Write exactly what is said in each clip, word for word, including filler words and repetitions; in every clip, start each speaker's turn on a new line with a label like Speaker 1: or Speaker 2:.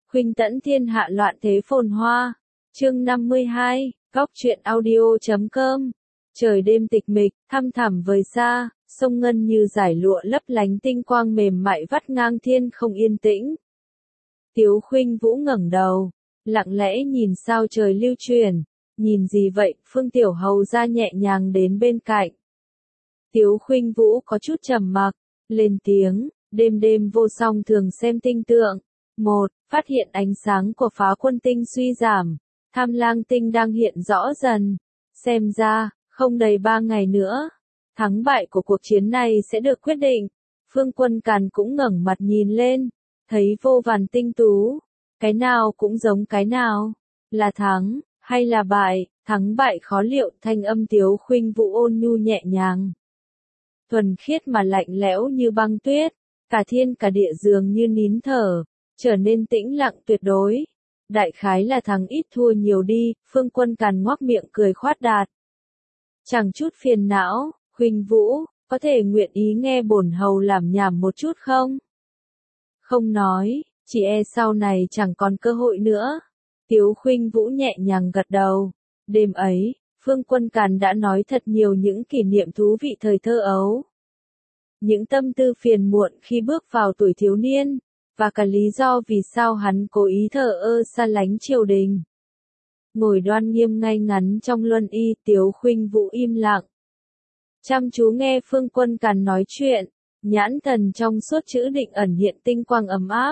Speaker 1: Khuynh tẫn thiên hạ loạn thế phồn hoa. Chương năm mươi hai, Góc truyện audio chấm com. Trời đêm tịch mịch, thăm thẳm vời xa, sông ngân như dải lụa lấp lánh tinh quang mềm mại vắt ngang thiên không yên tĩnh. Tiếu Khuynh Vũ ngẩng đầu, lặng lẽ nhìn sao trời lưu truyền. Nhìn gì vậy? Phương Tiểu Hầu ra nhẹ nhàng đến bên cạnh. Tiếu Khuynh Vũ có chút trầm mặc, lên tiếng, đêm đêm vô song thường xem tinh tượng. Một, phát hiện ánh sáng của phá quân tinh suy giảm, tham lang tinh đang hiện rõ dần. Xem ra, không đầy ba ngày nữa, thắng bại của cuộc chiến này sẽ được quyết định. Phương Quân Càn cũng ngẩng mặt nhìn lên, thấy vô vàn tinh tú, cái nào cũng giống cái nào, là thắng, hay là bại, thắng bại khó liệu. Thanh âm Tiếu Khuynh Vũ ôn nhu nhẹ nhàng, thuần khiết mà lạnh lẽo như băng tuyết, cả thiên cả địa dường như nín thở, trở nên tĩnh lặng tuyệt đối. Đại khái là thắng ít thua nhiều đi. Phương Quân Càn ngoác miệng cười khoát đạt, chẳng chút phiền não. Khuynh Vũ, có thể nguyện ý nghe bổn hầu làm nhảm một chút không? Không nói, chỉ e sau này chẳng còn cơ hội nữa. Tiếu Khuynh Vũ nhẹ nhàng gật đầu. Đêm ấy, Phương Quân Càn đã nói thật nhiều những kỷ niệm thú vị thời thơ ấu. Những tâm tư phiền muộn khi bước vào tuổi thiếu niên, và cả lý do vì sao hắn cố ý thờ ơ xa lánh triều đình. Ngồi đoan nghiêm ngay ngắn trong luân y, Tiếu Khuynh Vũ im lặng, chăm chú nghe Phương Quân Càn nói chuyện, nhãn thần trong suốt chữ định ẩn hiện tinh quang ấm áp.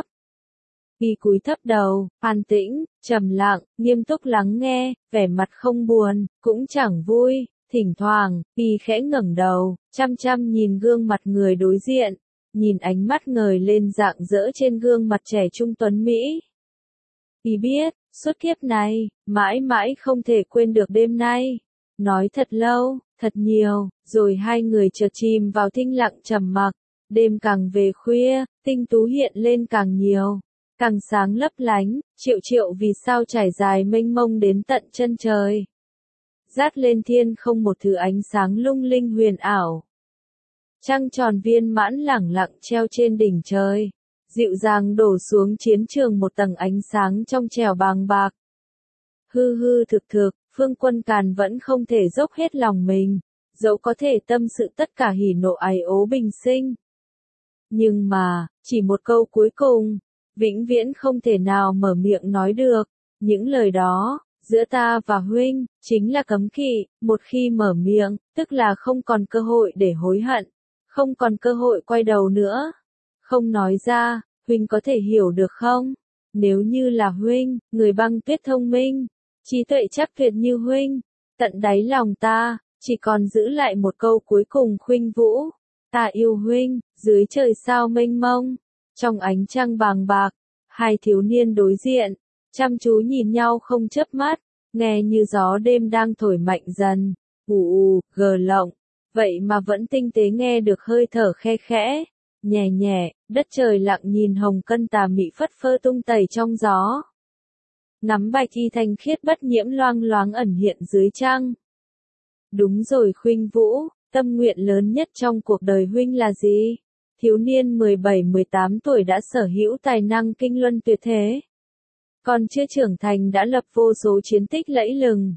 Speaker 1: Y cúi thấp đầu, an tĩnh, trầm lặng, nghiêm túc lắng nghe, vẻ mặt không buồn, cũng chẳng vui. Thỉnh thoảng, Y khẽ ngẩng đầu, chăm chăm nhìn gương mặt người đối diện, nhìn ánh mắt ngời lên rạng rỡ trên gương mặt trẻ trung tuấn Mỹ. Y biết, suốt kiếp này, mãi mãi không thể quên được đêm nay. Nói thật lâu, thật nhiều, rồi hai người chợt chìm vào thinh lặng trầm mặc. Đêm càng về khuya, tinh tú hiện lên càng nhiều, càng sáng lấp lánh, triệu triệu vì sao trải dài mênh mông đến tận chân trời. Dát lên thiên không một thứ ánh sáng lung linh huyền ảo. Trăng tròn viên mãn lẳng lặng treo trên đỉnh trời, dịu dàng đổ xuống chiến trường một tầng ánh sáng trong trẻo bàng bạc. Hư hư thực thực, Phương Quân Càn vẫn không thể dốc hết lòng mình, dẫu có thể tâm sự tất cả hỉ nộ ái ố bình sinh. Nhưng mà, chỉ một câu cuối cùng, vĩnh viễn không thể nào mở miệng nói được. Những lời đó, giữa ta và huynh, chính là cấm kỵ. Một khi mở miệng, tức là không còn cơ hội để hối hận, không còn cơ hội quay đầu nữa. Không nói ra, huynh có thể hiểu được không? Nếu như là huynh, người băng tuyết thông minh, trí tuệ chắc tuyệt như huynh, tận đáy lòng ta, chỉ còn giữ lại một câu cuối cùng. Khuynh Vũ, ta yêu huynh. Dưới trời sao mênh mông, trong ánh trăng bàng bạc, hai thiếu niên đối diện, chăm chú nhìn nhau không chớp mắt, nghe như gió đêm đang thổi mạnh dần, ù ù, gờ lộng, vậy mà vẫn tinh tế nghe được hơi thở khe khẽ, nhẹ nhẹ. Đất trời lặng nhìn hồng cân tà mị phất phơ tung tẩy trong gió. Nắm bạch y thanh khiết bất nhiễm loang loáng ẩn hiện dưới trăng. Đúng rồi Khuynh Vũ, tâm nguyện lớn nhất trong cuộc đời huynh là gì? Thiếu niên mười bảy mười tám tuổi đã sở hữu tài năng kinh luân tuyệt thế. Còn chưa trưởng thành đã lập vô số chiến tích lẫy lừng.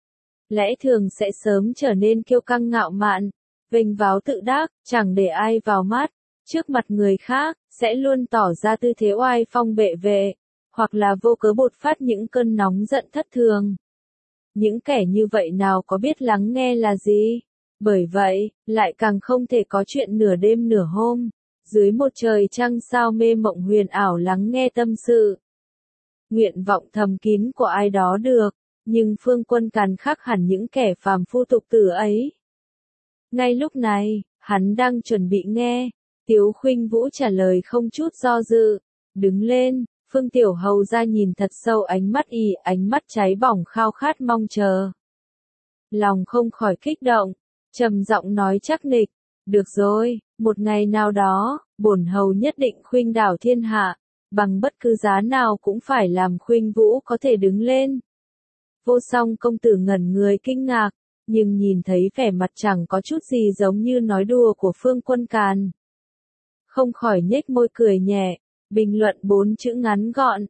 Speaker 1: Lẽ thường sẽ sớm trở nên kiêu căng ngạo mạn, vênh váo tự đắc, chẳng để ai vào mắt. Trước mặt người khác, sẽ luôn tỏ ra tư thế oai phong bệ vệ, hoặc là vô cớ bột phát những cơn nóng giận thất thường. Những kẻ như vậy nào có biết lắng nghe là gì? Bởi vậy, lại càng không thể có chuyện nửa đêm nửa hôm, dưới một trời trăng sao mê mộng huyền ảo lắng nghe tâm sự, nguyện vọng thầm kín của ai đó được. Nhưng Phương Quân Càn khác hẳn những kẻ phàm phu tục tử ấy. Ngay lúc này, hắn đang chuẩn bị nghe. Tiếu Khuynh Vũ trả lời không chút do dự. Đứng lên, Phương Tiểu Hầu ra nhìn thật sâu ánh mắt Y, ánh mắt cháy bỏng khao khát mong chờ. Lòng không khỏi kích động, trầm giọng nói chắc nịch, được rồi, một ngày nào đó, bổn hầu nhất định khuynh đảo thiên hạ, bằng bất cứ giá nào cũng phải làm Khuynh Vũ có thể đứng lên. Vô Song công tử ngẩn người kinh ngạc, nhưng nhìn thấy vẻ mặt chẳng có chút gì giống như nói đùa của Phương Quân Càn, không khỏi nhếch môi cười nhẹ, bình luận bốn chữ ngắn gọn,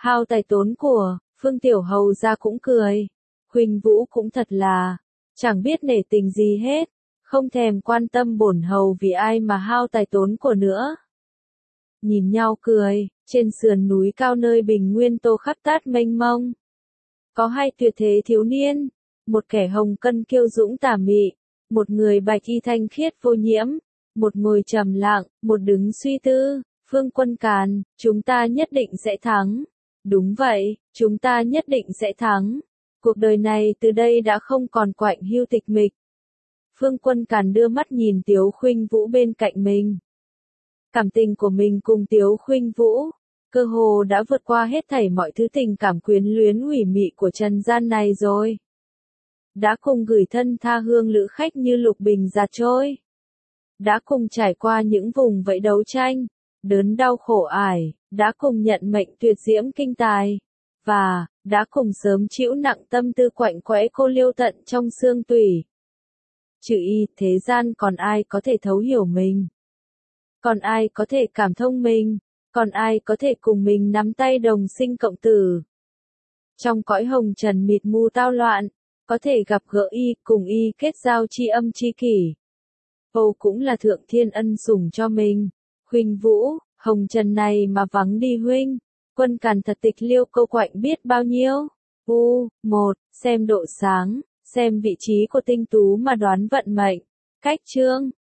Speaker 1: Hao tài tốn của, Phương Tiểu Hầu ra cũng cười. Khuynh Vũ cũng thật là, chẳng biết nể tình gì hết, không thèm quan tâm bổn hầu vì ai mà hao tài tốn của nữa. Nhìn nhau cười, trên sườn núi cao nơi bình nguyên Tô Khắp Tát mênh mông. Có hai tuyệt thế thiếu niên, một kẻ hồng cân kiêu dũng tà mị, một người bạch y thanh khiết vô nhiễm, một ngồi trầm lặng, một đứng suy tư. Phương Quân Càn, chúng ta nhất định sẽ thắng. Đúng vậy, chúng ta nhất định sẽ thắng. Cuộc đời này từ đây đã không còn quạnh hiu tịch mịch. Phương Quân Càn đưa mắt nhìn Tiếu Khuynh Vũ bên cạnh mình. Cảm tình của mình cùng Tiếu Khuynh Vũ, cơ hồ đã vượt qua hết thảy mọi thứ tình cảm quyến luyến ủy mị của trần gian này rồi. Đã cùng gửi thân tha hương lữ khách như lục bình giạt trôi. Đã cùng trải qua những vùng vẫy đấu tranh, đớn đau khổ ải, đã cùng nhận mệnh tuyệt diễm kinh tài, và, đã cùng sớm chịu nặng tâm tư quạnh quẽ cô liêu tận trong xương tủy. Trừ y, thế gian còn ai có thể thấu hiểu mình? Còn ai có thể cảm thông mình? Còn ai có thể cùng mình nắm tay đồng sinh cộng tử? Trong cõi hồng trần mịt mù tao loạn, có thể gặp gỡ y, cùng y kết giao tri âm tri kỷ. Âu cũng là thượng thiên ân sủng cho mình. Khuynh Vũ, hồng trần này mà vắng đi huynh, Quân Càn thật tịch liêu câu quạnh biết bao nhiêu. U, một, xem độ sáng, xem vị trí của tinh tú mà đoán vận mệnh. Cách chương